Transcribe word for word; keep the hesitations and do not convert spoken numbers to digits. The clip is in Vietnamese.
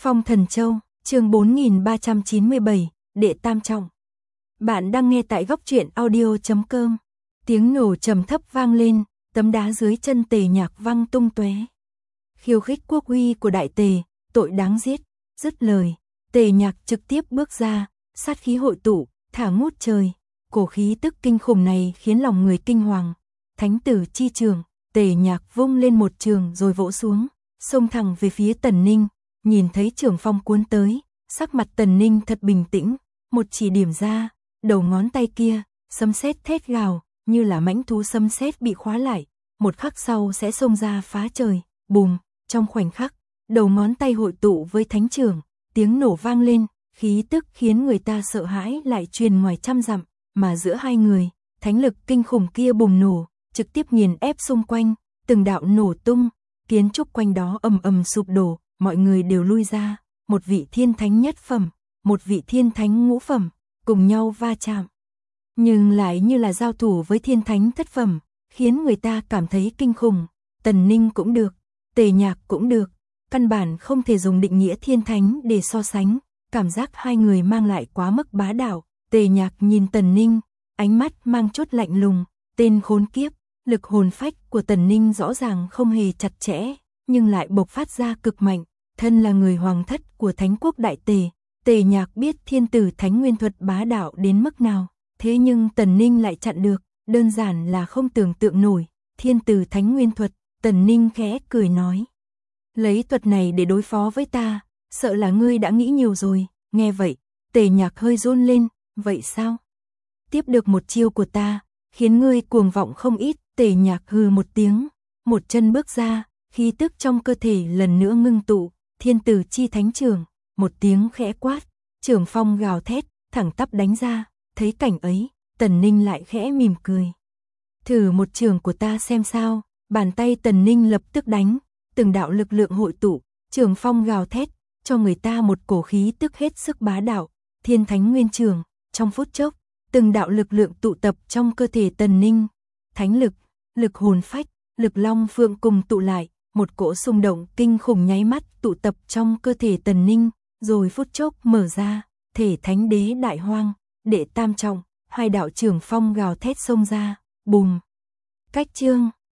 Phong Thần Châu, chương bốn nghìn ba trăm chín mươi bảy, Đệ Tam Trọng. Bạn đang nghe tại góc truyện audio chấm com. Tiếng nổ trầm thấp vang lên, tấm đá dưới chân Tề Nhạc văng tung tóe. Khiêu khích quốc uy của đại tề, tội đáng giết. Dứt lời, Tề Nhạc trực tiếp bước ra, sát khí hội tụ, thả ngút trời. Cổ khí tức kinh khủng này khiến lòng người kinh hoàng. Thánh tử chi trường, Tề Nhạc vung lên một trường rồi vỗ xuống, xông thẳng về phía Tần Ninh. Nhìn thấy trường phong cuốn tới, sắc mặt Tần Ninh thật bình tĩnh, một chỉ điểm ra, đầu ngón tay kia, sấm sét thét gào, như là mãnh thú sấm sét bị khóa lại, một khắc sau sẽ xông ra phá trời. Bùm, trong khoảnh khắc, đầu ngón tay hội tụ với thánh trường, tiếng nổ vang lên, khí tức khiến người ta sợ hãi lại truyền ngoài trăm dặm, mà giữa hai người, thánh lực kinh khủng kia bùng nổ, trực tiếp nghiền ép xung quanh, từng đạo nổ tung, kiến trúc quanh đó ầm ầm sụp đổ. Mọi người đều lui ra, một vị thiên thánh nhất phẩm, một vị thiên thánh ngũ phẩm, cùng nhau va chạm. Nhưng lại như là giao thủ với thiên thánh thất phẩm, khiến người ta cảm thấy kinh khủng. Tần Ninh cũng được, Tề Nhạc cũng được, căn bản không thể dùng định nghĩa thiên thánh để so sánh, cảm giác hai người mang lại quá mức bá đạo. Tề Nhạc nhìn Tần Ninh, ánh mắt mang chút lạnh lùng, tên khốn kiếp, lực hồn phách của Tần Ninh rõ ràng không hề chặt chẽ, nhưng lại bộc phát ra cực mạnh. Thân là người hoàng thất của Thánh quốc Đại Tề, Tề Nhạc biết thiên tử Thánh Nguyên thuật bá đạo đến mức nào, thế nhưng Tần Ninh lại chặn được, đơn giản là không tưởng tượng nổi. Thiên tử Thánh Nguyên thuật, Tần Ninh khẽ cười nói, lấy thuật này để đối phó với ta, sợ là ngươi đã nghĩ nhiều rồi. Nghe vậy, Tề Nhạc hơi run lên, vậy sao? Tiếp được một chiêu của ta, khiến ngươi cuồng vọng không ít. Tề Nhạc hừ một tiếng, một chân bước ra, khí tức trong cơ thể lần nữa ngưng tụ, thiên tử chi thánh trường, một tiếng khẽ quát, trường phong gào thét, thẳng tắp đánh ra. Thấy cảnh ấy, Tần Ninh lại khẽ mỉm cười. Thử một trường của ta xem sao. Bàn tay Tần Ninh lập tức đánh, từng đạo lực lượng hội tụ, trường phong gào thét, cho người ta một cổ khí tức hết sức bá đạo. Thiên thánh nguyên trường, trong phút chốc, từng đạo lực lượng tụ tập trong cơ thể Tần Ninh. Thánh lực, lực hồn phách, lực long phượng cùng tụ lại, một cỗ xung động kinh khủng nháy mắt tụ tập trong cơ thể Tần Ninh, rồi phút chốc mở ra, thể thánh đế đại hoang, đệ tam trọng, hai đạo trường phong gào thét xông ra, bùm. Cách chương